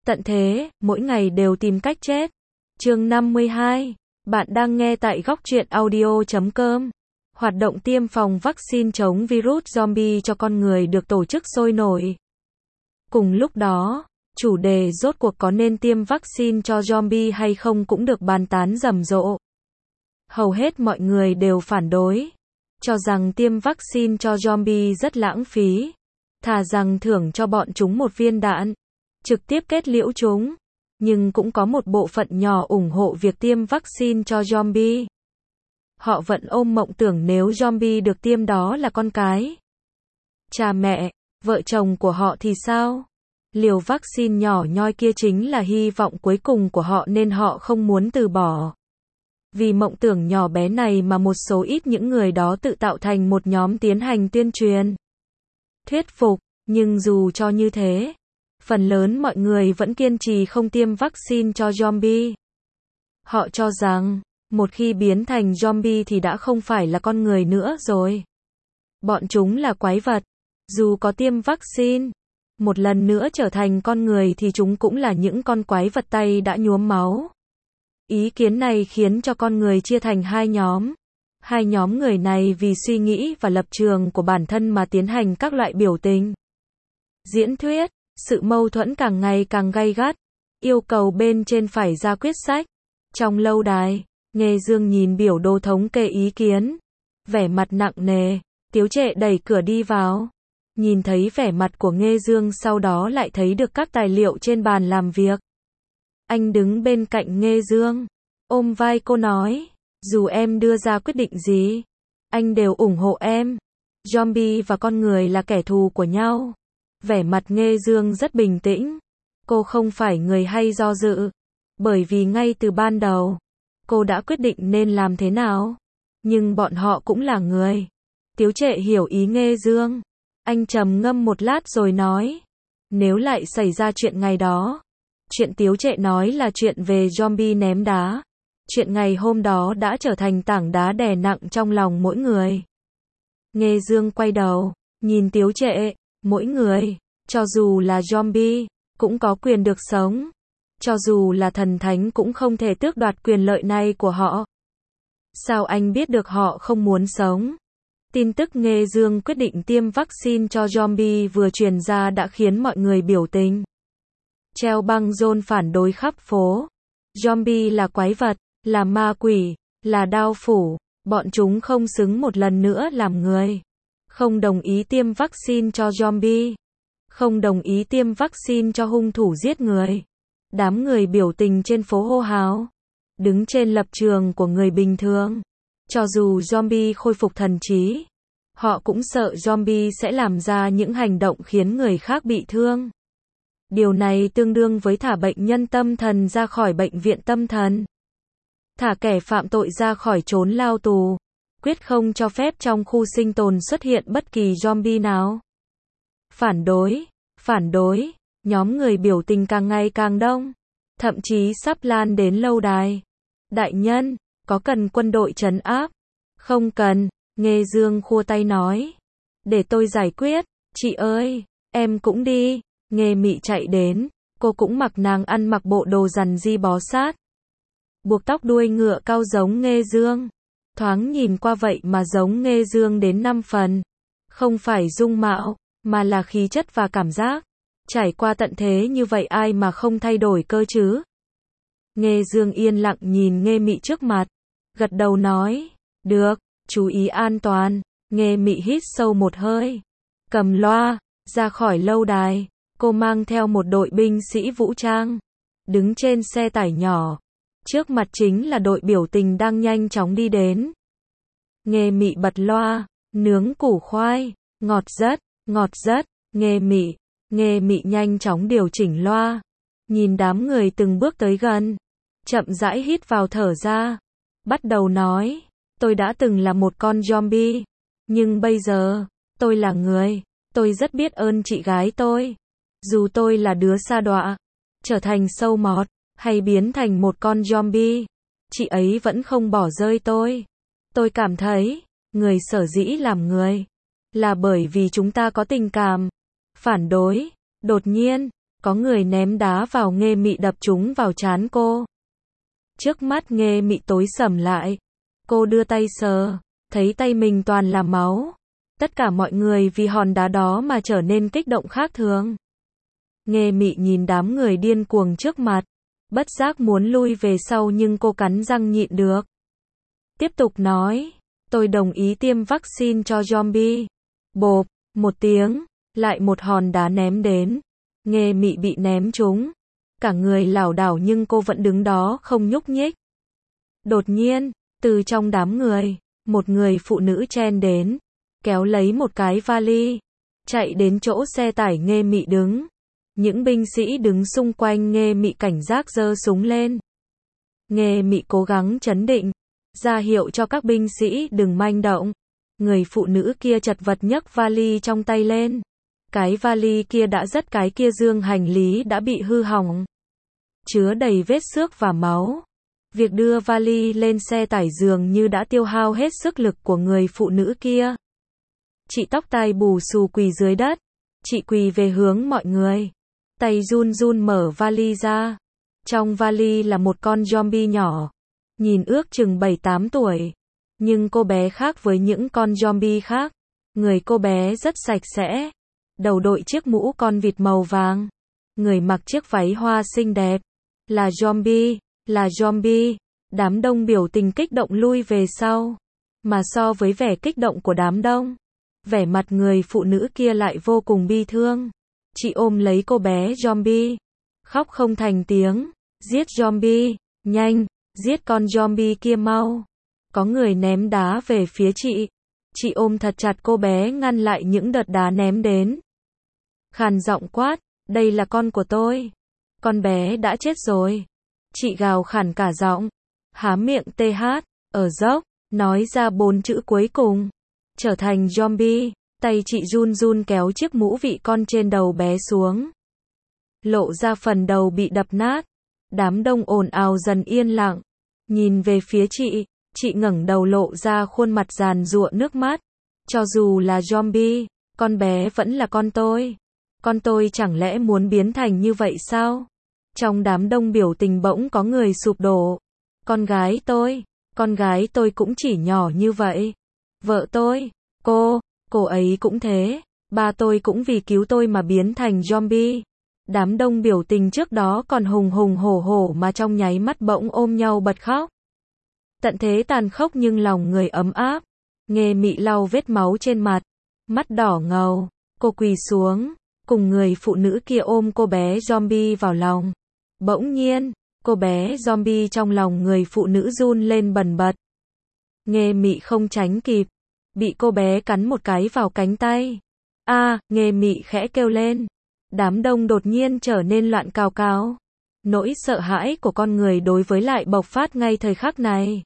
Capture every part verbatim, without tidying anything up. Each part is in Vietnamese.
Tận thế, mỗi ngày đều tìm cách chết. Chương năm mươi hai. Bạn đang nghe tại góc truyện audio chấm com. Hoạt động tiêm phòng vaccine chống virus zombie cho con người được tổ chức sôi nổi. Cùng lúc đó, chủ đề rốt cuộc có nên tiêm vaccine cho zombie hay không cũng được bàn tán rầm rộ. Hầu hết mọi người đều phản đối, cho rằng tiêm vaccine cho zombie rất lãng phí, thà rằng thưởng cho bọn chúng một viên đạn, trực tiếp kết liễu chúng. Nhưng cũng có một bộ phận nhỏ ủng hộ việc tiêm vaccine cho zombie. Họ vẫn ôm mộng tưởng nếu zombie được tiêm đó là con cái, cha mẹ, vợ chồng của họ thì sao? Liều vaccine nhỏ nhoi kia chính là hy vọng cuối cùng của họ nên họ không muốn từ bỏ. Vì mộng tưởng nhỏ bé này mà một số ít những người đó tự tạo thành một nhóm tiến hành tuyên truyền, thuyết phục, nhưng dù cho như thế, phần lớn mọi người vẫn kiên trì không tiêm vaccine cho zombie. Họ cho rằng, một khi biến thành zombie thì đã không phải là con người nữa rồi. Bọn chúng là quái vật. Dù có tiêm vaccine, một lần nữa trở thành con người thì chúng cũng là những con quái vật tay đã nhuốm máu. Ý kiến này khiến cho con người chia thành hai nhóm. Hai nhóm người này vì suy nghĩ và lập trường của bản thân mà tiến hành các loại biểu tình, diễn thuyết. Sự mâu thuẫn càng ngày càng gay gắt, yêu cầu bên trên phải ra quyết sách. Trong lâu đài, Nghê Dương nhìn biểu đồ thống kê ý kiến, vẻ mặt nặng nề. Tiếu Trệ đẩy cửa đi vào, nhìn thấy vẻ mặt của Nghê Dương, sau đó lại thấy được các tài liệu trên bàn làm việc. Anh đứng bên cạnh Nghê Dương, ôm vai cô nói, dù em đưa ra quyết định gì, anh đều ủng hộ em. Zombie và con người là kẻ thù của nhau. Vẻ mặt Nghê Dương rất bình tĩnh. Cô không phải người hay do dự, bởi vì ngay từ ban đầu, cô đã quyết định nên làm thế nào. Nhưng bọn họ cũng là người. Tiếu Trệ hiểu ý Nghê Dương. Anh trầm ngâm một lát rồi nói, nếu lại xảy ra chuyện ngày đó. Chuyện Tiếu Trệ nói là chuyện về zombie ném đá. Chuyện ngày hôm đó đã trở thành tảng đá đè nặng trong lòng mỗi người. Nghê Dương quay đầu, nhìn Tiếu Trệ. Mỗi người, cho dù là zombie, cũng có quyền được sống. Cho dù là thần thánh cũng không thể tước đoạt quyền lợi này của họ. Sao anh biết được họ không muốn sống? Tin tức Nghê Dương quyết định tiêm vaccine cho zombie vừa truyền ra đã khiến mọi người biểu tình. Treo băng rôn phản đối khắp phố. Zombie là quái vật, là ma quỷ, là đao phủ. Bọn chúng không xứng một lần nữa làm người. Không đồng ý tiêm vaccine cho zombie. Không đồng ý tiêm vaccine cho hung thủ giết người. Đám người biểu tình trên phố hô hào. Đứng trên lập trường của người bình thường. Cho dù zombie khôi phục thần trí, họ cũng sợ zombie sẽ làm ra những hành động khiến người khác bị thương. Điều này tương đương với thả bệnh nhân tâm thần ra khỏi bệnh viện tâm thần. Thả kẻ phạm tội ra khỏi chốn lao tù. Quyết không cho phép trong khu sinh tồn xuất hiện bất kỳ zombie nào. Phản đối, phản đối, nhóm người biểu tình càng ngày càng đông, thậm chí sắp lan đến lâu đài. Đại nhân, có cần quân đội trấn áp? Không cần, Nghê Dương khua tay nói. Để tôi giải quyết, chị ơi, em cũng đi. Nghê Mị chạy đến, cô cũng mặc nàng ăn mặc bộ đồ rằn di bó sát. Buộc tóc đuôi ngựa cao giống Nghê Dương. Thoáng nhìn qua vậy mà giống Nghê Dương đến năm phần. Không phải dung mạo, mà là khí chất và cảm giác. Trải qua tận thế như vậy ai mà không thay đổi cơ chứ? Nghê Dương yên lặng nhìn Nghê Mị trước mặt. Gật đầu nói, được, chú ý an toàn. Nghê Mị hít sâu một hơi. Cầm loa, ra khỏi lâu đài. Cô mang theo một đội binh sĩ vũ trang. Đứng trên xe tải nhỏ. Trước mặt chính là đội biểu tình đang nhanh chóng đi đến. Nghê Mị bật loa, nướng củ khoai, ngọt rất, ngọt rất. Nghê Mị, Nghê Mị nhanh chóng điều chỉnh loa, nhìn đám người từng bước tới gần, chậm rãi hít vào thở ra, bắt đầu nói, tôi đã từng là một con zombie, nhưng bây giờ, tôi là người, tôi rất biết ơn chị gái tôi. Dù tôi là đứa sa đọa, trở thành sâu mọt, hay biến thành một con zombie, chị ấy vẫn không bỏ rơi tôi. Tôi cảm thấy, người sở dĩ làm người, là bởi vì chúng ta có tình cảm. Phản đối, đột nhiên, Có người ném đá vào Nghê Mị đập trúng vào trán cô. Trước mắt Nghê Mị tối sầm lại. Cô đưa tay sờ, thấy tay mình toàn là máu. Tất cả mọi người vì hòn đá đó mà trở nên kích động khác thường. Nghê Mị nhìn đám người điên cuồng trước mặt, bất giác muốn lui về sau nhưng cô cắn răng nhịn được. Tiếp tục nói, tôi đồng ý tiêm vaccine cho zombie. Bộp, một tiếng, lại một hòn đá ném đến. Nghê Mị bị ném trúng. Cả người lảo đảo nhưng cô vẫn đứng đó không nhúc nhích. Đột nhiên, từ trong đám người, một người phụ nữ chen đến, kéo lấy một cái vali, chạy đến chỗ xe tải Nghê Mị đứng. Những binh sĩ đứng xung quanh Nghê Mị cảnh giác giơ súng lên. Nghê Mị cố gắng trấn định, ra hiệu cho các binh sĩ đừng manh động. Người phụ nữ kia chật vật nhấc vali trong tay lên. Cái vali kia đã rất cái kia dương hành lý đã bị hư hỏng, chứa đầy vết xước và máu. Việc đưa vali lên xe tải dường như đã tiêu hao hết sức lực của người phụ nữ kia. Chị tóc tai bù xù quỳ dưới đất. Chị quỳ về hướng mọi người. Tay run run mở vali ra. Trong vali là một con zombie nhỏ. Nhìn ước chừng bảy tám tuổi. Nhưng cô bé khác với những con zombie khác. Người cô bé rất sạch sẽ. Đầu đội chiếc mũ con vịt màu vàng. Người mặc chiếc váy hoa xinh đẹp. Là zombie, là zombie. Đám đông biểu tình kích động lui về sau. Mà so với vẻ kích động của đám đông, vẻ mặt người phụ nữ kia lại vô cùng bi thương. Chị ôm lấy cô bé zombie, khóc không thành tiếng. Giết zombie, nhanh, giết con zombie kia mau. Có người ném đá về phía chị. Chị ôm thật chặt cô bé ngăn lại những đợt đá ném đến. Khàn giọng quát, đây là con của tôi. Con bé đã chết rồi. Chị gào khản cả giọng, há miệng tê hát, ở dốc, nói ra bốn chữ cuối cùng. Trở thành zombie. Tay chị run run kéo chiếc mũ vị con trên đầu bé xuống. Lộ ra phần đầu bị đập nát. Đám đông ồn ào dần yên lặng. Nhìn về phía chị, chị ngẩng đầu lộ ra khuôn mặt giàn giụa nước mắt. Cho dù là zombie, con bé vẫn là con tôi. Con tôi chẳng lẽ muốn biến thành như vậy sao? Trong đám đông biểu tình bỗng có người sụp đổ. Con gái tôi, con gái tôi cũng chỉ nhỏ như vậy. Vợ tôi, cô, cô ấy cũng thế. Ba tôi cũng vì cứu tôi mà biến thành zombie. Đám đông biểu tình trước đó còn hùng hùng hổ hổ mà trong nháy mắt bỗng ôm nhau bật khóc. Tận thế tàn khốc nhưng lòng người ấm áp. Nghê Mị lau vết máu trên mặt, mắt đỏ ngầu, cô quỳ xuống, cùng người phụ nữ kia ôm cô bé zombie vào lòng. Bỗng nhiên, cô bé zombie trong lòng người phụ nữ run lên bần bật. Nghê Mị không tránh kịp, bị cô bé cắn một cái vào cánh tay. A, à, Nghê Mị khẽ kêu lên. Đám đông đột nhiên trở nên loạn cào cào. Nỗi sợ hãi của con người đối với lại bộc phát ngay thời khắc này.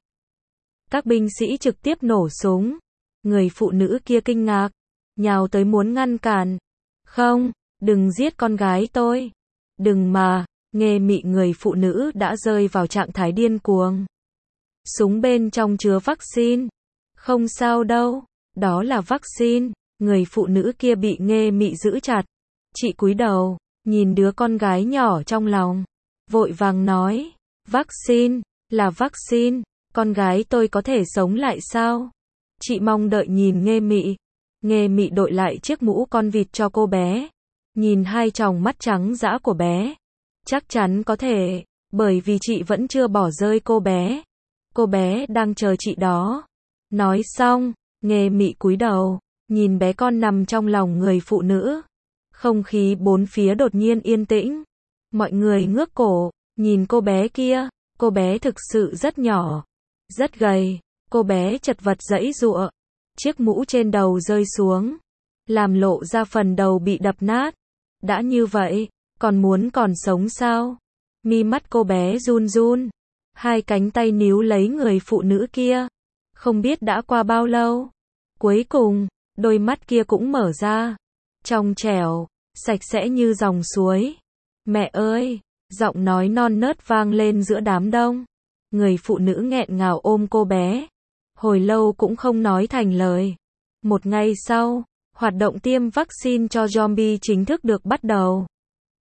Các binh sĩ trực tiếp nổ súng. Người phụ nữ kia kinh ngạc, nhào tới muốn ngăn cản. Không, đừng giết con gái tôi. Đừng mà, Nghê Mị người phụ nữ đã rơi vào trạng thái điên cuồng. Súng bên trong chứa vaccine. Không sao đâu, đó là vaccine. Người phụ nữ kia bị Nghê Mị giữ chặt. Chị cúi đầu, nhìn đứa con gái nhỏ trong lòng. Vội vàng nói, vaccine, là vaccine. Con gái tôi có thể sống lại sao? Chị mong đợi nhìn Nghê Mị. Nghê Mị đội lại chiếc mũ con vịt cho cô bé. Nhìn hai tròng mắt trắng dã của bé. Chắc chắn có thể, bởi vì chị vẫn chưa bỏ rơi cô bé. Cô bé đang chờ chị đó. Nói xong, Nghê Mị cúi đầu, nhìn bé con nằm trong lòng người phụ nữ. Không khí bốn phía đột nhiên yên tĩnh. Mọi người ngước cổ, nhìn cô bé kia. Cô bé thực sự rất nhỏ, rất gầy. Cô bé chật vật giãy giụa. Chiếc mũ trên đầu rơi xuống, làm lộ ra phần đầu bị đập nát. Đã như vậy, còn muốn còn sống sao? Mi mắt cô bé run run. Hai cánh tay níu lấy người phụ nữ kia. Không biết đã qua bao lâu. Cuối cùng, đôi mắt kia cũng mở ra. Trong trẻo, sạch sẽ như dòng suối. Mẹ ơi! Giọng nói non nớt vang lên giữa đám đông. Người phụ nữ nghẹn ngào ôm cô bé. Hồi lâu cũng không nói thành lời. Một ngày sau, hoạt động tiêm vaccine cho zombie chính thức được bắt đầu.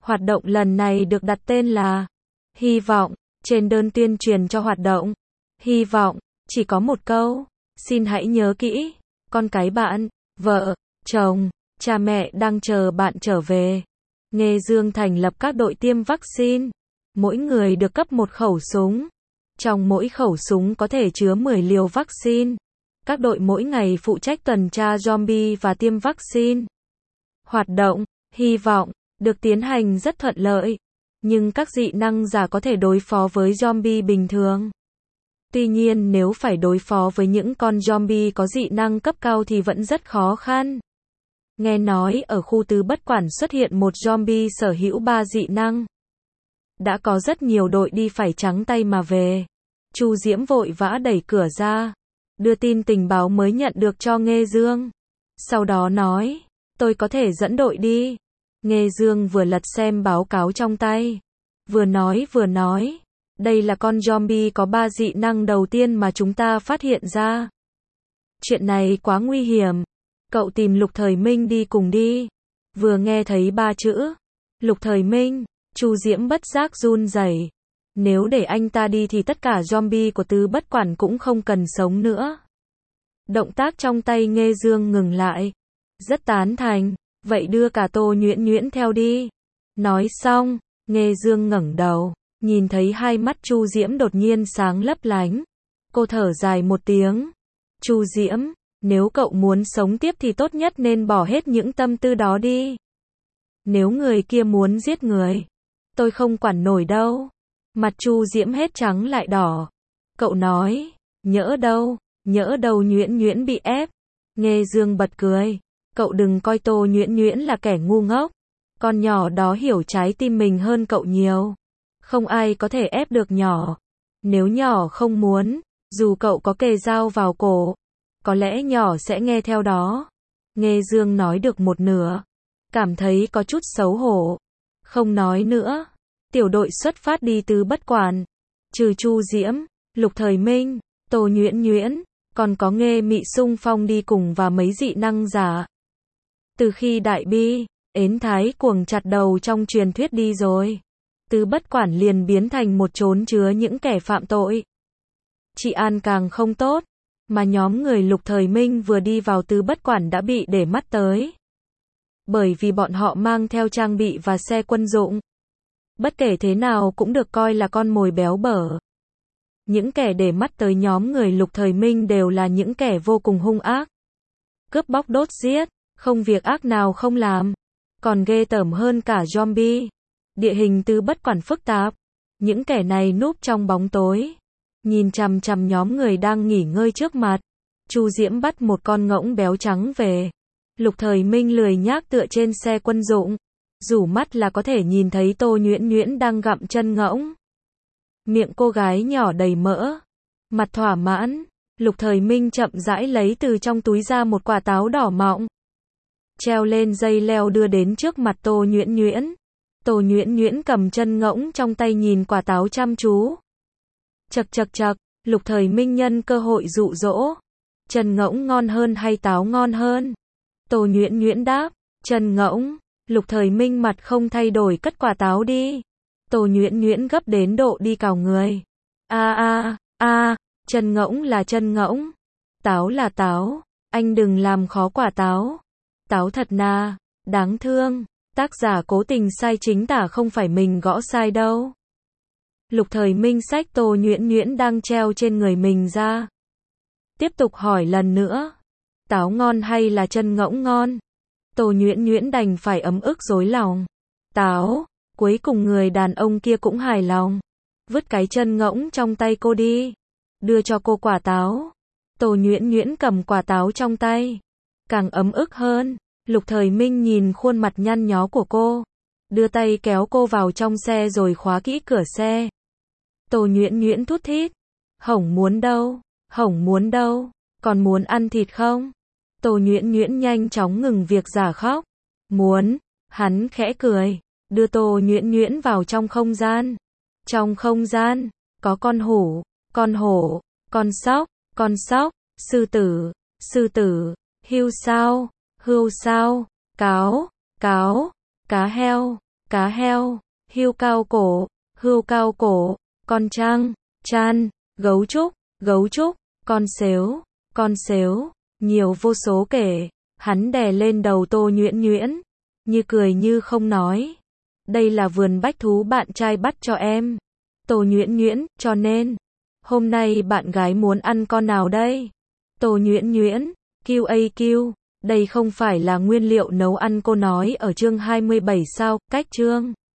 Hoạt động lần này được đặt tên là Hy vọng. Trên đơn tuyên truyền cho hoạt động Hy vọng, chỉ có một câu. Xin hãy nhớ kỹ, con cái bạn, vợ, chồng, cha mẹ đang chờ bạn trở về. Nghê Dương thành lập các đội tiêm vaccine. Mỗi người được cấp một khẩu súng. Trong mỗi khẩu súng có thể chứa mười liều vaccine. Các đội mỗi ngày phụ trách tuần tra zombie và tiêm vaccine. Hoạt động Hy vọng được tiến hành rất thuận lợi, nhưng các dị năng giả có thể đối phó với zombie bình thường. Tuy nhiên nếu phải đối phó với những con zombie có dị năng cấp cao thì vẫn rất khó khăn. Nghe nói ở khu Tứ Bất Quản xuất hiện một zombie sở hữu ba dị năng. Đã có rất nhiều đội đi phải trắng tay mà về. Chu Diễm vội vã đẩy cửa ra, đưa tin tình báo mới nhận được cho Nghê Dương. Sau đó nói, tôi có thể dẫn đội đi. Nghê Dương vừa lật xem báo cáo trong tay, vừa nói vừa nói, đây là con zombie có ba dị năng đầu tiên mà chúng ta phát hiện ra. Chuyện này quá nguy hiểm. Cậu tìm Lục Thời Minh đi cùng đi. Vừa nghe thấy ba chữ Lục Thời Minh, Chu Diễm bất giác run rẩy. Nếu để anh ta đi thì tất cả zombie của Tứ Bất Quản cũng không cần sống nữa. Động tác trong tay Nghê Dương ngừng lại. Rất tán thành, vậy đưa cả Tô Nhuyễn Nhuyễn theo đi. Nói xong, Nghê Dương ngẩng đầu, nhìn thấy hai mắt Chu Diễm đột nhiên sáng lấp lánh. Cô thở dài một tiếng. Chu Diễm, nếu cậu muốn sống tiếp thì tốt nhất nên bỏ hết những tâm tư đó đi. Nếu người kia muốn giết người, tôi không quản nổi đâu. Mặt Chu Diễm hết trắng lại đỏ. Cậu nói, nhỡ đâu, nhỡ đâu Nhuyễn Nhuyễn bị ép. Nghê Dương bật cười. Cậu đừng coi Tô Nhuyễn Nhuyễn là kẻ ngu ngốc. Con nhỏ đó hiểu trái tim mình hơn cậu nhiều. Không ai có thể ép được nhỏ. Nếu nhỏ không muốn, dù cậu có kề dao vào cổ, có lẽ nhỏ sẽ nghe theo đó. Nghê Dương nói được một nửa, cảm thấy có chút xấu hổ. Không nói nữa. Tiểu đội xuất phát đi Tứ Bất Quản. Trừ Chu Diễm, Lục Thời Minh, Tô Nhuyễn Nhuyễn, còn có Nghê Mị xung phong đi cùng và mấy dị năng giả. Từ khi Đại Bi, Ến Thái Cuồng chặt đầu trong truyền thuyết đi rồi, Tứ Bất Quản liền biến thành một chốn chứa những kẻ phạm tội. Trị an càng không tốt, mà nhóm người Lục Thời Minh vừa đi vào Tứ Bất Quản đã bị để mắt tới. Bởi vì bọn họ mang theo trang bị và xe quân dụng. Bất kể thế nào cũng được coi là con mồi béo bở. Những kẻ để mắt tới nhóm người Lục Thời Minh đều là những kẻ vô cùng hung ác. Cướp bóc đốt giết, không việc ác nào không làm. Còn ghê tởm hơn cả zombie. Địa hình Tứ Bất Quản phức tạp. Những kẻ này núp trong bóng tối, nhìn chằm chằm nhóm người đang nghỉ ngơi trước mặt. Chu Diễm bắt một con ngỗng béo trắng về. Lục Thời Minh lười nhác tựa trên xe quân dụng. Rủ mắt là có thể nhìn thấy Tô Nhuyễn Nhuyễn đang gặm chân ngỗng. Miệng cô gái nhỏ đầy mỡ. Mặt thỏa mãn. Lục Thời Minh chậm rãi lấy từ trong túi ra một quả táo đỏ mọng. Treo lên dây leo đưa đến trước mặt Tô Nhuyễn Nhuyễn. Tô Nhuyễn Nhuyễn cầm chân ngỗng trong tay nhìn quả táo chăm chú. Chậc chậc chậc, Lục Thời Minh nhân cơ hội dụ dỗ. Chân ngỗng ngon hơn hay táo ngon hơn? Tô Nhuyễn Nhuyễn đáp, chân ngỗng. Lục Thời Minh mặt không thay đổi cất quả táo đi. Tô Nhuyễn Nhuyễn gấp đến độ đi cào người. A a a, chân ngỗng là chân ngỗng, táo là táo, anh đừng làm khó quả táo. Táo thật nà, đáng thương. Tác giả cố tình sai chính tả không phải mình gõ sai đâu. Lục Thời Minh xách Tô Nhuyễn Nhuyễn đang treo trên người mình ra. Tiếp tục hỏi lần nữa. Táo ngon hay là chân ngỗng ngon? Tô Nhuyễn Nhuyễn đành phải ấm ức rối lòng. Táo. Cuối cùng người đàn ông kia cũng hài lòng. Vứt cái chân ngỗng trong tay cô đi. Đưa cho cô quả táo. Tô Nhuyễn Nhuyễn cầm quả táo trong tay. Càng ấm ức hơn. Lục Thời Minh nhìn khuôn mặt nhăn nhó của cô. Đưa tay kéo cô vào trong xe rồi khóa kỹ cửa xe. Tô Nhuyễn Nhuyễn thút thít. Hổng muốn đâu. Hổng muốn đâu. Còn muốn ăn thịt không? Tô Nhuyễn Nhuyễn nhanh chóng ngừng việc giả khóc. Muốn. Hắn khẽ cười. Đưa Tô Nhuyễn Nhuyễn vào trong không gian. Trong không gian, có con hổ, con hổ, con sóc, con sóc, sư tử, sư tử, hươu sao, hươu sao, cáo, cáo, cá heo, cá heo, hươu cao cổ, hươu cao cổ, con trăng, chan, gấu trúc, gấu trúc, con sếu, con sếu, nhiều vô số kể. Hắn đè lên đầu Tô Nhuyễn Nhuyễn, như cười như không nói. Đây là vườn bách thú bạn trai bắt cho em. Tô Nhuyễn Nhuyễn, cho nên, hôm nay bạn gái muốn ăn con nào đây? Tô Nhuyễn Nhuyễn, kiu a kiu, đây không phải là nguyên liệu nấu ăn cô nói ở chương hai mươi bảy sao, cách chương